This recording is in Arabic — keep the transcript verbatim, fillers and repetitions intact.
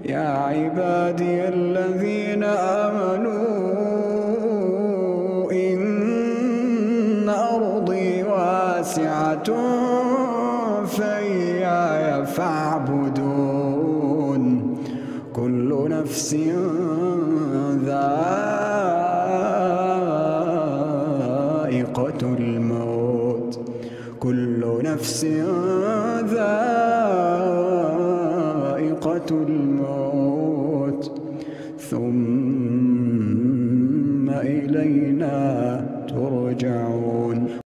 يا عبادي الذين آمنوا إن أرضي واسعة فإياي فاعبدون كل نفس ذائقة الموت كل نفس ذائقة الموت ثم